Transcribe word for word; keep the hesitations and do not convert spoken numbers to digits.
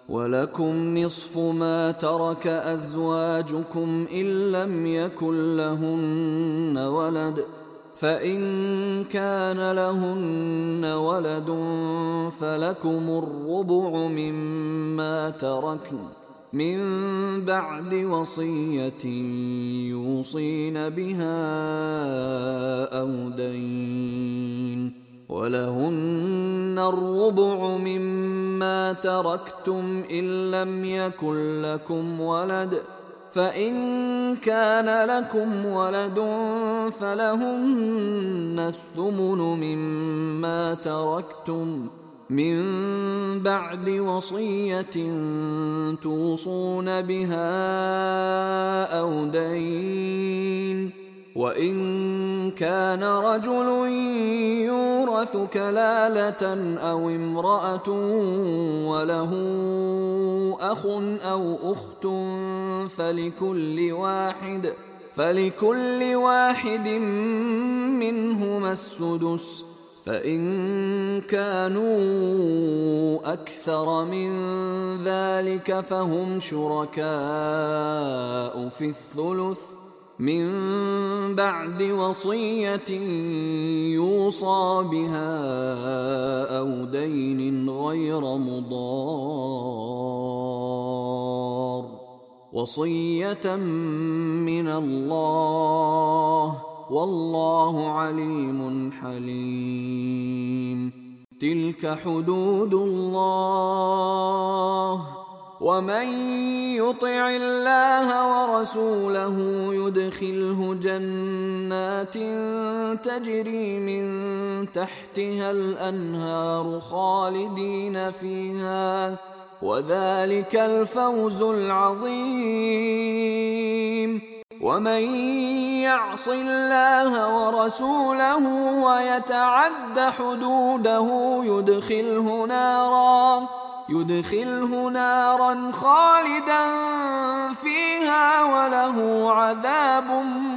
ولكم نصف ما ترك أزواجكم إن لم يكن لهن ولد، فإن كان لهن ولد فلكم الربع مما تركن من بعد وصية يوصين بها أو دين، ولهن الربع مما تركتم إن لم يكن لكم ولد، فإن كان لكم ولد فلهن الثمن مما تركتم من بعد وصية توصون بها أو دين، وإن كان رجل يورث كلالة أو امرأة وله أخ أو أخت فلكل واحد فلكل واحد منهما السدس، فإن كانوا أكثر من ذلك فهم شركاء في الثلث من بعد وصية يوصى بها أو دين غير مضار، وصية من الله، والله عليم حليم. تلك حدود الله، ومن يطع الله ورسوله يدخله جنات تجري من تحتها الأنهار خالدين فيها، وذلك الفوز العظيم. ومن يعص الله ورسوله ويتعد حدوده يدخله نارا يدخله نارا خالدا فيها وله عذاب